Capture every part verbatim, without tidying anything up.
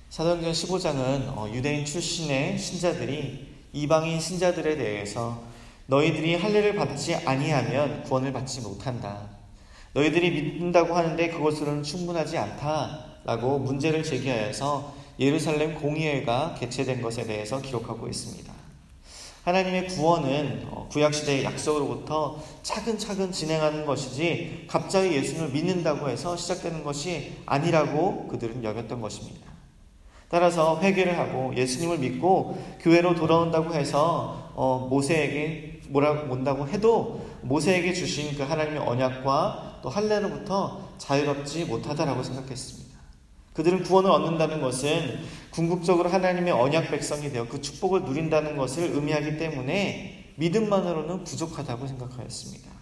사도행전 십오 장은 유대인 출신의 신자들이 이방인 신자들에 대해서 너희들이 할례를 받지 아니하면 구원을 받지 못한다. 너희들이 믿는다고 하는데 그것으로는 충분하지 않다라고 문제를 제기하여서 예루살렘 공의회가 개최된 것에 대해서 기록하고 있습니다. 하나님의 구원은 구약시대의 약속으로부터 차근차근 진행하는 것이지 갑자기 예수님을 믿는다고 해서 시작되는 것이 아니라고 그들은 여겼던 것입니다. 따라서 회개를 하고 예수님을 믿고 교회로 돌아온다고 해서 어, 모세에게 뭐라고 온다고 해도 모세에게 주신 그 하나님의 언약과 또 할례로부터 자유롭지 못하다라고 생각했습니다. 그들은 구원을 얻는다는 것은 궁극적으로 하나님의 언약 백성이 되어 그 축복을 누린다는 것을 의미하기 때문에 믿음만으로는 부족하다고 생각하였습니다.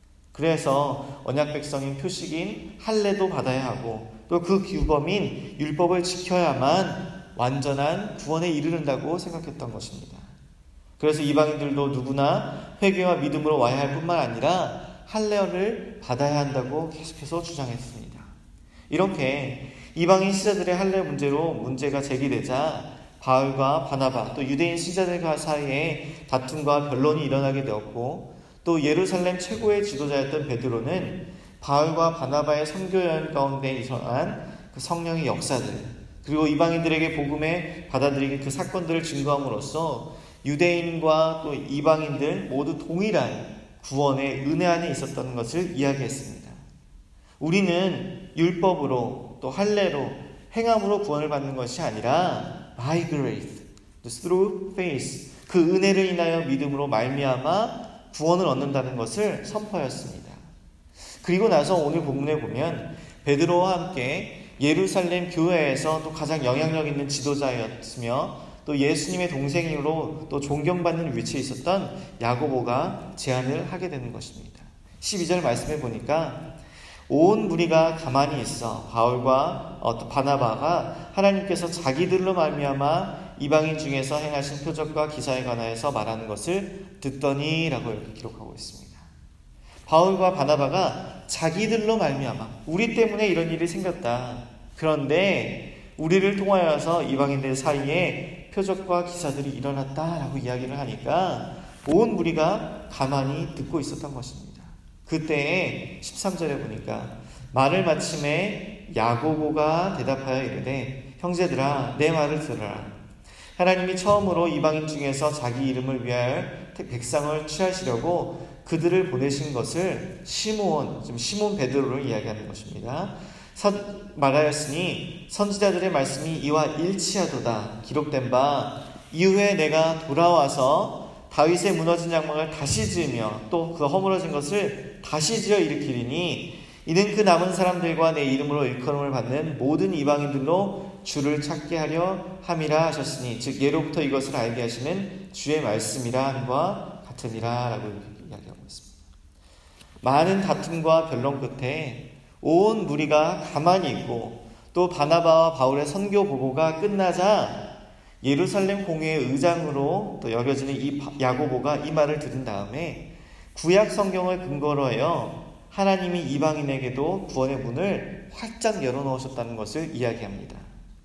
그래서 언약 백성인 표식인 할례도 받아야 하고 또 그 규범인 율법을 지켜야만 완전한 구원에 이르른다고 생각했던 것입니다. 그래서 이방인들도 누구나 회개와 믿음으로 와야 할 뿐만 아니라 할례를 받아야 한다고 계속해서 주장했습니다. 이렇게 이방인 신자들의 할례 문제로 문제가 제기되자 바울과 바나바 또 유대인 신자들과 사이에 다툼과 변론이 일어나게 되었고 또 예루살렘 최고의 지도자였던 베드로는 바울과 바나바의 선교 여행 가운데 일어난 그 성령의 역사들 그리고 이방인들에게 복음에 받아들이게 그 사건들을 증거함으로써 유대인과 또 이방인들 모두 동일한 구원의 은혜 안에 있었던 것을 이야기했습니다. 우리는 율법으로 또 할례로 행함으로 구원을 받는 것이 아니라 by grace, through faith 그 은혜를 인하여 믿음으로 말미암아 구원을 얻는다는 것을 선포하였습니다. 그리고 나서 오늘 본문에 보면 베드로와 함께 예루살렘 교회에서 또 가장 영향력 있는 지도자였으며 또 예수님의 동생으로 또 존경받는 위치에 있었던 야고보가 제안을 하게 되는 것입니다. 십이 절 말씀해 보니까 온 무리가 가만히 있어 바울과 또 바나바가 하나님께서 자기들로 말미암아 이방인 중에서 행하신 표적과 기사에 관하여서 말하는 것을 듣더니 라고 이렇게 기록하고 있습니다. 바울과 바나바가 자기들로 말미암아 우리 때문에 이런 일이 생겼다. 그런데 우리를 통하여서 이방인들 사이에 표적과 기사들이 일어났다라고 이야기를 하니까 온 무리가 가만히 듣고 있었던 것입니다. 그때에 십삼 절에 보니까 말을 마침에 야고보가 대답하여 이르되 형제들아 내 말을 들으라. 하나님이 처음으로 이방인 중에서 자기 이름을 위하여 백성을 취하시려고 그들을 보내신 것을 시므온, 지금 시몬 베드로를 이야기하는 것입니다. 선, 말하였으니 선지자들의 말씀이 이와 일치하도다. 기록된 바 이후에 내가 돌아와서 다윗의 무너진 장막을 다시 지으며 또 그 허물어진 것을 다시 지어 일으키리니 이는 그 남은 사람들과 내 이름으로 일컬음을 받는 모든 이방인들로 주를 찾게 하려 함이라 하셨으니 즉 예로부터 이것을 알게 하시는 주의 말씀이라 함과 같으니라 라고 이야기하고 있습니다. 많은 다툼과 변론 끝에 온 무리가 가만히 있고 또 바나바와 바울의 선교 보고가 끝나자 예루살렘 공회의 의장으로 또 여겨지는 이 야고보가 이 말을 들은 다음에 구약 성경을 근거로 하여 하나님이 이방인에게도 구원의 문을 활짝 열어놓으셨다는 것을 이야기합니다.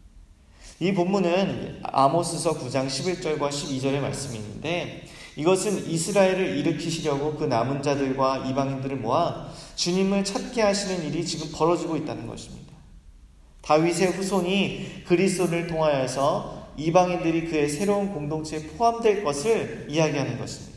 이 본문은 아모스서 구 장 십일 절과 십이 절의 말씀이 있는데 이것은 이스라엘을 일으키시려고 그 남은 자들과 이방인들을 모아 주님을 찾게 하시는 일이 지금 벌어지고 있다는 것입니다. 다윗의 후손이 그리스도를 통하여서 이방인들이 그의 새로운 공동체에 포함될 것을 이야기하는 것입니다.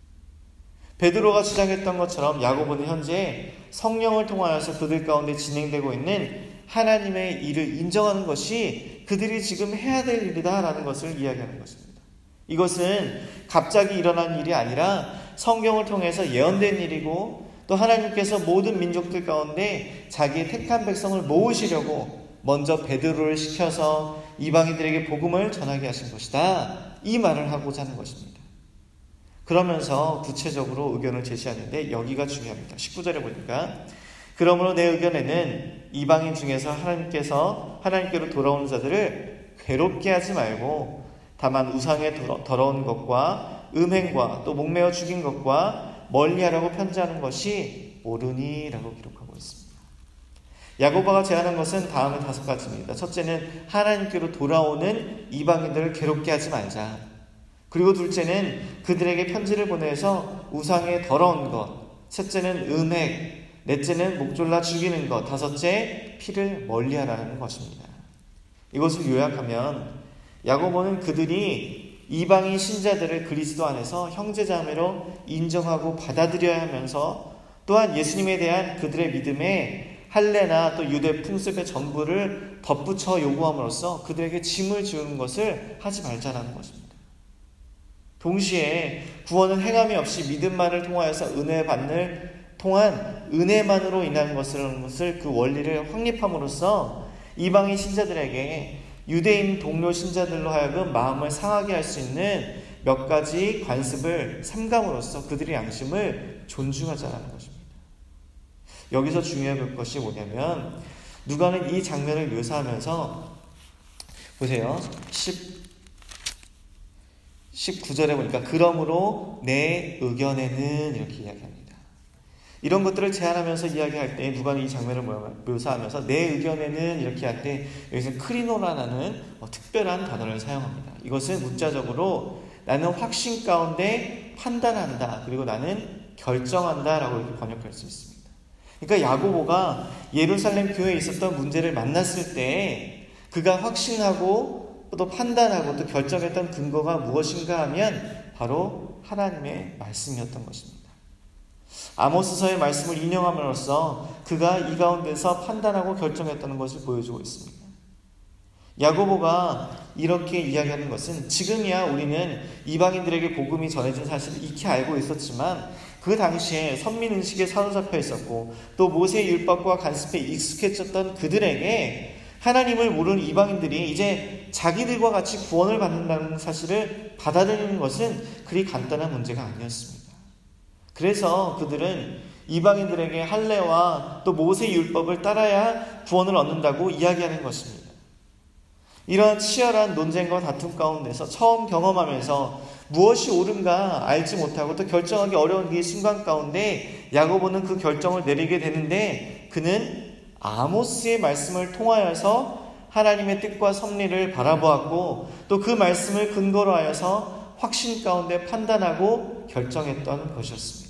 베드로가 주장했던 것처럼 야고보는 현재 성령을 통하여서 그들 가운데 진행되고 있는 하나님의 일을 인정하는 것이 그들이 지금 해야 될 일이다라는 것을 이야기하는 것입니다. 이것은 갑자기 일어난 일이 아니라 성경을 통해서 예언된 일이고 또 하나님께서 모든 민족들 가운데 자기의 택한 백성을 모으시려고 먼저 베드로를 시켜서 이방인들에게 복음을 전하게 하신 것이다. 이 말을 하고자 하는 것입니다. 그러면서 구체적으로 의견을 제시하는데 여기가 중요합니다. 십구 절에 보니까 그러므로 내 의견에는 이방인 중에서 하나님께서 하나님께로 돌아오는 자들을 괴롭게 하지 말고 다만 우상의 더러운 것과 음행과 또 목매어 죽인 것과 멀리하라고 편지하는 것이 옳으니라고 기록하고 있습니다. 야고보가 제안한 것은 다음의 다섯 가지입니다. 첫째는 하나님께로 돌아오는 이방인들을 괴롭게 하지 말자. 그리고 둘째는 그들에게 편지를 보내서 우상의 더러운 것. 셋째는 음행. 넷째는 목졸라 죽이는 것. 다섯째, 피를 멀리하라는 것입니다. 이것을 요약하면 야고보는 그들이 이방인 신자들을 그리스도 안에서 형제자매로 인정하고 받아들여야 하면서 또한 예수님에 대한 그들의 믿음에 할례나 또 유대 풍습의 전부를 덧붙여 요구함으로써 그들에게 짐을 지우는 것을 하지 말자라는 것입니다. 동시에 구원은 행함이 없이 믿음만을 통하여서 은혜 받는 통한 은혜만으로 인한 것을, 것을 그 원리를 확립함으로써 이방인 신자들에게 유대인 동료 신자들로 하여금 마음을 상하게 할 수 있는 몇 가지 관습을 삼감으로써 그들의 양심을 존중하자라는 것입니다. 여기서 중요한 것이 뭐냐면 누가는 이 장면을 묘사하면서 보세요. 십구 절에 보니까 그러므로 내 의견에는 이렇게 이야기합니다. 이런 것들을 제안하면서 이야기할 때 누가는 이 장면을 묘사하면서 내 의견에는 이렇게 할 때 여기서 크리노라는 특별한 단어를 사용합니다. 이것은 문자적으로 나는 확신 가운데 판단한다. 그리고 나는 결정한다 라고 이렇게 번역할 수 있습니다. 그러니까 야고보가 예루살렘 교회에 있었던 문제를 만났을 때 그가 확신하고 또 판단하고 또 결정했던 근거가 무엇인가 하면 바로 하나님의 말씀이었던 것입니다. 아모스서의 말씀을 인용함으로써 그가 이 가운데서 판단하고 결정했다는 것을 보여주고 있습니다. 야고보가 이렇게 이야기하는 것은 지금이야 우리는 이방인들에게 복음이 전해진 사실을 익히 알고 있었지만 그 당시에 선민의식에 사로잡혀 있었고 또 모세의 율법과 간습에 익숙해졌던 그들에게 하나님을 모르는 이방인들이 이제 자기들과 같이 구원을 받는다는 사실을 받아들이는 것은 그리 간단한 문제가 아니었습니다. 그래서 그들은 이방인들에게 할례와 또 모세의 율법을 따라야 구원을 얻는다고 이야기하는 것입니다. 이러한 치열한 논쟁과 다툼 가운데서 처음 경험하면서 무엇이 옳은가 알지 못하고 또 결정하기 어려운 이 순간 가운데 야고보는 그 결정을 내리게 되는데 그는 아모스의 말씀을 통하여서 하나님의 뜻과 섭리를 바라보았고 또 그 말씀을 근거로 하여서 확신 가운데 판단하고 결정했던 것이었습니다.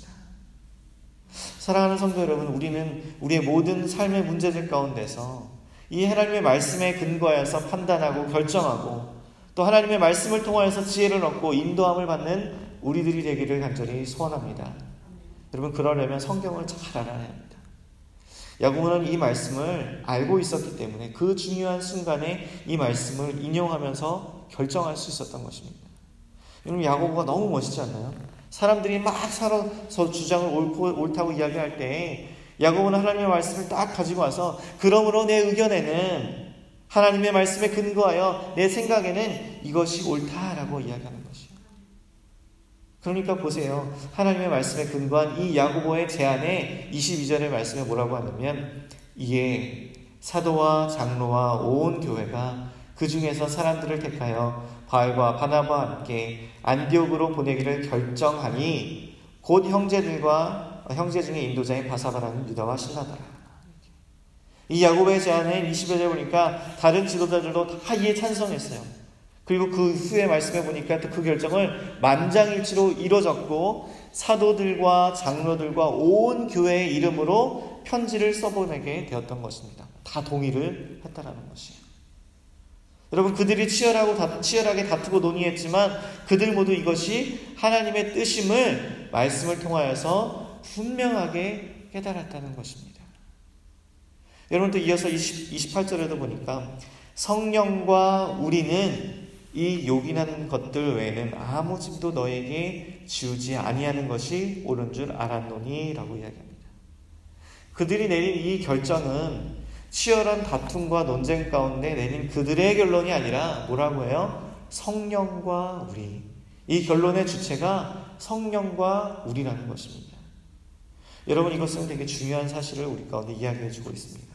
사랑하는 성도 여러분, 우리는 우리의 모든 삶의 문제들 가운데서 이 하나님의 말씀에 근거하여서 판단하고 결정하고 또 하나님의 말씀을 통하여서 지혜를 얻고 인도함을 받는 우리들이 되기를 간절히 소원합니다. 여러분, 그러려면 성경을 잘 알아야 합니다. 야고보는 이 말씀을 알고 있었기 때문에 그 중요한 순간에 이 말씀을 인용하면서 결정할 수 있었던 것입니다. 여러분, 야고보가 너무 멋있지 않나요? 사람들이 막 서로 주장을 옳고, 옳다고 이야기할 때 야고보는 하나님의 말씀을 딱 가지고 와서 그러므로 내 의견에는 하나님의 말씀에 근거하여 내 생각에는 이것이 옳다라고 이야기하는 것이에요. 그러니까 보세요. 하나님의 말씀에 근거한 이 야고보의 제안에 이십이 절의 말씀에 뭐라고 하냐면 이에 사도와 장로와 온 교회가 그 중에서 사람들을 택하여 바울과 바나바와 함께 안디옥으로 보내기를 결정하니 곧 형제들과 형제 중에 인도자인 바사바라는 유다와 실라더라. 이 야고보의 제안에 이십여 절에 보니까 다른 지도자들도 다 이에 찬성했어요. 그리고 그 후에 말씀해 보니까 또 그 결정을 만장일치로 이루어졌고 사도들과 장로들과 온 교회의 이름으로 편지를 써보내게 되었던 것입니다. 다 동의를 했다라는 것이에요. 여러분, 그들이 치열하고 다, 치열하게 다투고 논의했지만 그들 모두 이것이 하나님의 뜻임을 말씀을 통하여서 분명하게 깨달았다는 것입니다. 여러분, 또 이어서 이십, 이십팔 절에도 보니까 성령과 우리는 이 요긴한 것들 외에는 아무 짐도 너에게 지우지 아니하는 것이 옳은 줄 알았노니 라고 이야기합니다. 그들이 내린 이 결정은 치열한 다툼과 논쟁 가운데 내린 그들의 결론이 아니라 뭐라고 해요? 성령과 우리. 이 결론의 주체가 성령과 우리라는 것입니다. 여러분, 이것은 되게 중요한 사실을 우리 가운데 이야기해 주고 있습니다.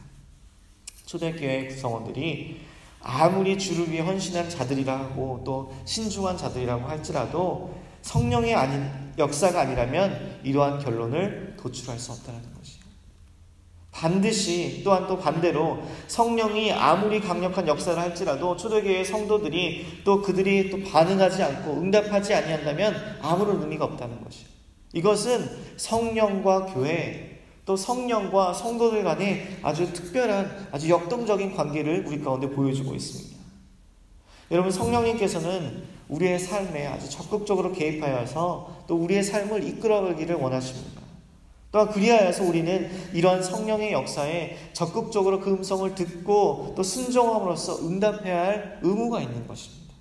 초대교회 구성원들이 아무리 주를 위해 헌신한 자들이라 하고 또 신중한 자들이라고 할지라도 성령의 아닌 역사가 아니라면 이러한 결론을 도출할 수 없다는 것이에요. 반드시 또한 또 반대로 성령이 아무리 강력한 역사를 할지라도 초대교회 성도들이 또 그들이 또 반응하지 않고 응답하지 아니한다면 아무런 의미가 없다는 것이에요. 이것은 성령과 교회 또 성령과 성도들 간의 아주 특별한 아주 역동적인 관계를 우리 가운데 보여주고 있습니다. 여러분, 성령님께서는 우리의 삶에 아주 적극적으로 개입하여서 또 우리의 삶을 이끌어가기를 원하십니다. 또한 그리하여서 우리는 이러한 성령의 역사에 적극적으로 그 음성을 듣고 또 순종함으로써 응답해야 할 의무가 있는 것입니다.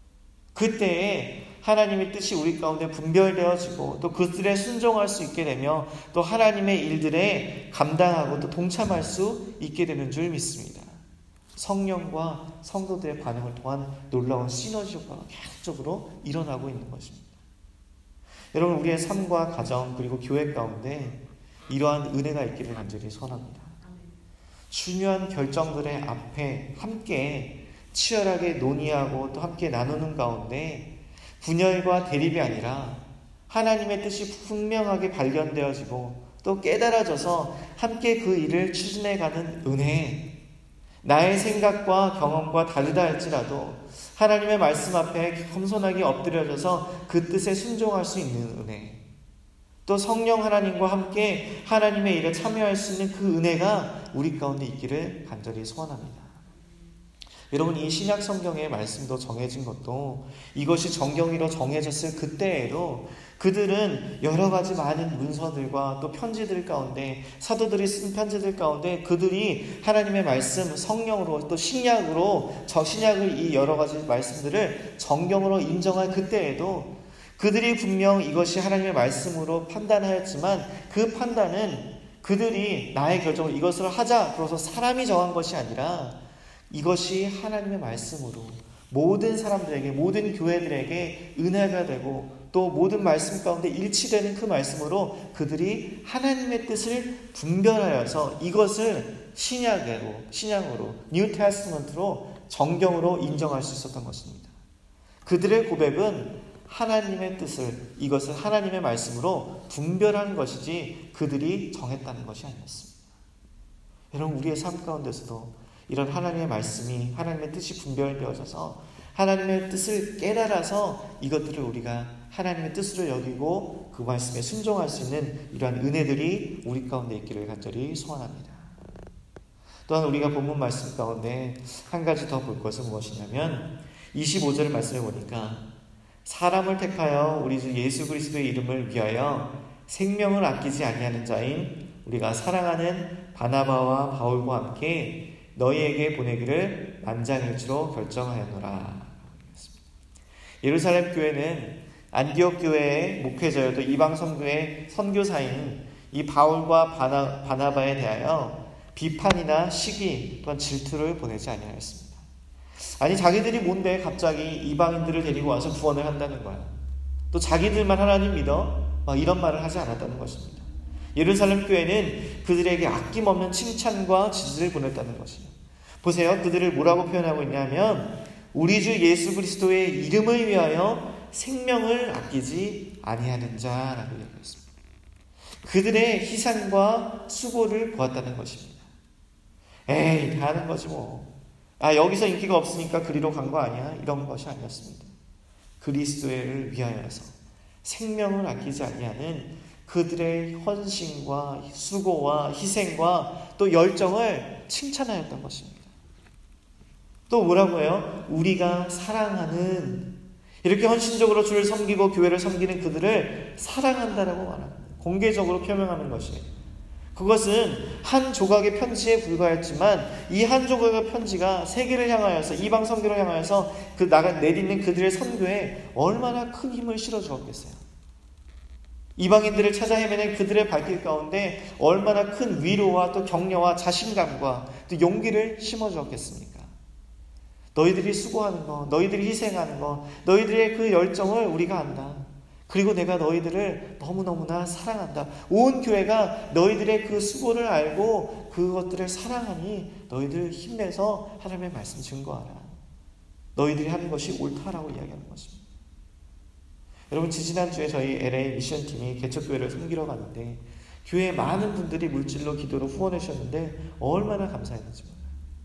그때에 하나님의 뜻이 우리 가운데 분별되어지고 또 그들에 순종할 수 있게 되며 또 하나님의 일들에 감당하고 또 동참할 수 있게 되는 줄 믿습니다. 성령과 성도들의 반응을 통한 놀라운 시너지 효과가 계속적으로 일어나고 있는 것입니다. 여러분, 우리의 삶과 가정 그리고 교회 가운데 이러한 은혜가 있기를 간절히 소원합니다. 중요한 결정들의 앞에 함께 치열하게 논의하고 또 함께 나누는 가운데 분열과 대립이 아니라 하나님의 뜻이 분명하게 발견되어지고 또 깨달아져서 함께 그 일을 추진해가는 은혜, 나의 생각과 경험과 다르다 할지라도 하나님의 말씀 앞에 겸손하게 엎드려져서 그 뜻에 순종할 수 있는 은혜, 또 성령 하나님과 함께 하나님의 일에 참여할 수 있는 그 은혜가 우리 가운데 있기를 간절히 소원합니다. 여러분, 이 신약 성경의 말씀도 정해진 것도 이것이 정경이로 정해졌을 그때에도 그들은 여러 가지 많은 문서들과 또 편지들 가운데, 사도들이 쓴 편지들 가운데 그들이 하나님의 말씀, 성령으로 또 신약으로 저 신약을 이 여러 가지 말씀들을 정경으로 인정할 그때에도 그들이 분명 이것이 하나님의 말씀으로 판단하였지만 그 판단은 그들이 나의 결정을 이것을 하자 그래서 사람이 정한 것이 아니라 이것이 하나님의 말씀으로 모든 사람들에게, 모든 교회들에게 은혜가 되고 또 모든 말씀 가운데 일치되는 그 말씀으로 그들이 하나님의 뜻을 분별하여서 이것을 신약으로, 신약으로, 뉴 테스트먼트로 정경으로 인정할 수 있었던 것입니다. 그들의 고백은 하나님의 뜻을, 이것을 하나님의 말씀으로 분별하는 것이지 그들이 정했다는 것이 아니었습니다. 여러분, 우리의 삶 가운데서도 이런 하나님의 말씀이, 하나님의 뜻이 분별되어져서 하나님의 뜻을 깨달아서 이것들을 우리가 하나님의 뜻으로 여기고 그 말씀에 순종할 수 있는 이러한 은혜들이 우리 가운데 있기를 간절히 소원합니다. 또한 우리가 본문 말씀 가운데 한 가지 더 볼 것은 무엇이냐면 이십오 절 말씀을 보니까 사람을 택하여 우리 주 예수 그리스도의 이름을 위하여 생명을 아끼지 아니하는 자인 우리가 사랑하는 바나바와 바울과 함께 너희에게 보내기를 만장일치로 결정하였노라. 예루살렘 교회는 안디옥 교회의 목회자여도 이방 선교의 선교사인 이 바울과 바나, 바나바에 대하여 비판이나 시기 또한 질투를 보내지 아니하였습니다. 아니, 자기들이 뭔데 갑자기 이방인들을 데리고 와서 구원을 한다는 거야. 또 자기들만 하나님 믿어? 막 이런 말을 하지 않았다는 것입니다. 예루살렘 교회는 그들에게 아낌없는 칭찬과 지지를 보냈다는 것이에요. 보세요. 그들을 뭐라고 표현하고 있냐면 우리 주 예수 그리스도의 이름을 위하여 생명을 아끼지 아니하는 자라고 얘기했습니다. 그들의 희생과 수고를 보았다는 것입니다. 에이, 다 하는 거지 뭐. 아, 여기서 인기가 없으니까 그리로 간 거 아니야? 이런 것이 아니었습니다. 그리스도를 위하여서 생명을 아끼지 아니하는 그들의 헌신과 수고와 희생과 또 열정을 칭찬하였던 것입니다. 또 뭐라고 해요? 우리가 사랑하는, 이렇게 헌신적으로 주를 섬기고 교회를 섬기는 그들을 사랑한다라고 말합니다. 공개적으로 표명하는 것이에요. 그것은 한 조각의 편지에 불과했지만 이 한 조각의 편지가 세계를 향하여서, 이방 선교를 향하여서 그 나가 내딛는 그들의 선교에 얼마나 큰 힘을 실어주었겠어요. 이방인들을 찾아 헤매는 그들의 발길 가운데 얼마나 큰 위로와 또 격려와 자신감과 또 용기를 심어주었겠습니까? 너희들이 수고하는 거, 너희들이 희생하는 거, 너희들의 그 열정을 우리가 안다. 그리고 내가 너희들을 너무너무나 사랑한다. 온 교회가 너희들의 그 수고를 알고 그것들을 사랑하니 너희들 힘내서 하나님의 말씀 증거하라. 너희들이 하는 것이 옳다라고 이야기하는 것입니다. 여러분, 지지난주에 저희 엘에이 미션팀이 개척교회를 섬기러 갔는데 교회에 많은 분들이 물질로 기도로 후원해 주셨는데 얼마나 감사했는지 몰라요.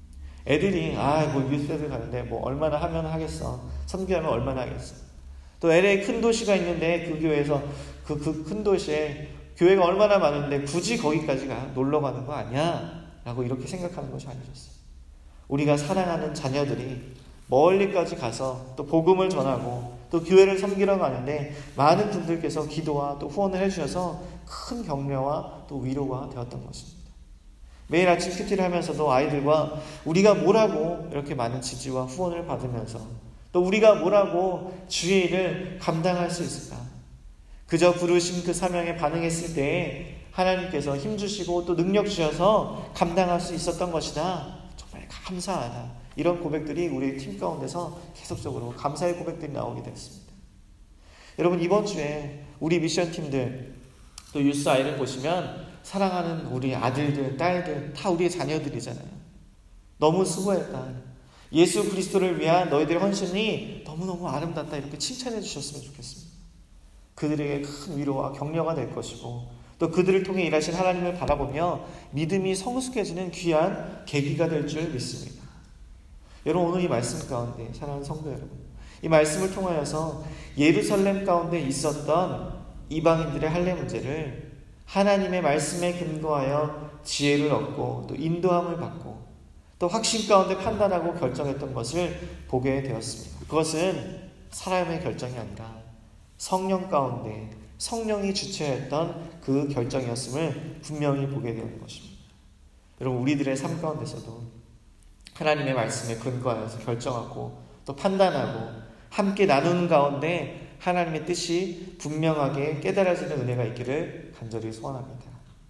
애들이 아뭐 유스애들 가는데 뭐 얼마나 하면 하겠어. 섬기하면 얼마나 하겠어. 또 엘에이 큰 도시가 있는데 그 교회에서 그 그 큰 도시에 교회가 얼마나 많은데 굳이 거기까지 가 놀러 가는 거 아니야? 라고 이렇게 생각하는 것이 아니셨어요. 우리가 사랑하는 자녀들이 멀리까지 가서 또 복음을 전하고 또 교회를 섬기러 가는데 많은 분들께서 기도와 또 후원을 해주셔서 큰 격려와 또 위로가 되었던 것입니다. 매일 아침 큐티를 하면서도 아이들과 우리가 뭐라고 이렇게 많은 지지와 후원을 받으면서 또 우리가 뭐라고 주의 일을 감당할 수 있을까? 그저 부르신 그 사명에 반응했을 때 하나님께서 힘주시고 또 능력 주셔서 감당할 수 있었던 것이다. 정말 감사하다. 이런 고백들이 우리 팀 가운데서 계속적으로 감사의 고백들이 나오게 됐습니다. 여러분, 이번 주에 우리 미션팀들 또 유스 아이를 보시면 사랑하는 우리 아들들, 딸들 다 우리의 자녀들이잖아요. 너무 수고했다. 예수 그리스도를 위한 너희들의 헌신이 너무너무 아름답다. 이렇게 칭찬해 주셨으면 좋겠습니다. 그들에게 큰 위로와 격려가 될 것이고 또 그들을 통해 일하신 하나님을 바라보며 믿음이 성숙해지는 귀한 계기가 될 줄 믿습니다. 여러분, 오늘 이 말씀 가운데 사랑하는 성도 여러분, 이 말씀을 통하여서 예루살렘 가운데 있었던 이방인들의 할례 문제를 하나님의 말씀에 근거하여 지혜를 얻고 또 인도함을 받고 또 확신 가운데 판단하고 결정했던 것을 보게 되었습니다. 그것은 사람의 결정이 아니라 성령 가운데 성령이 주체했던 그 결정이었음을 분명히 보게 되는 것입니다. 여러분, 우리들의 삶 가운데서도 하나님의 말씀에 근거하여서 결정하고 또 판단하고 함께 나누는 가운데 하나님의 뜻이 분명하게 깨달아지는 은혜가 있기를 간절히 소원합니다.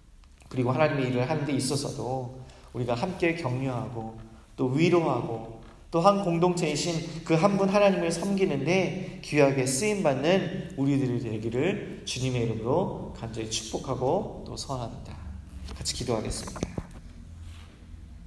그리고 하나님의 일을 하는 데 있어서도 우리가 함께 격려하고 또 위로하고 또 한 공동체이신 그 한 분 하나님을 섬기는데 귀하게 쓰임받는 우리들이 되기를 주님의 이름으로 간절히 축복하고 또 소원합니다. 같이 기도하겠습니다.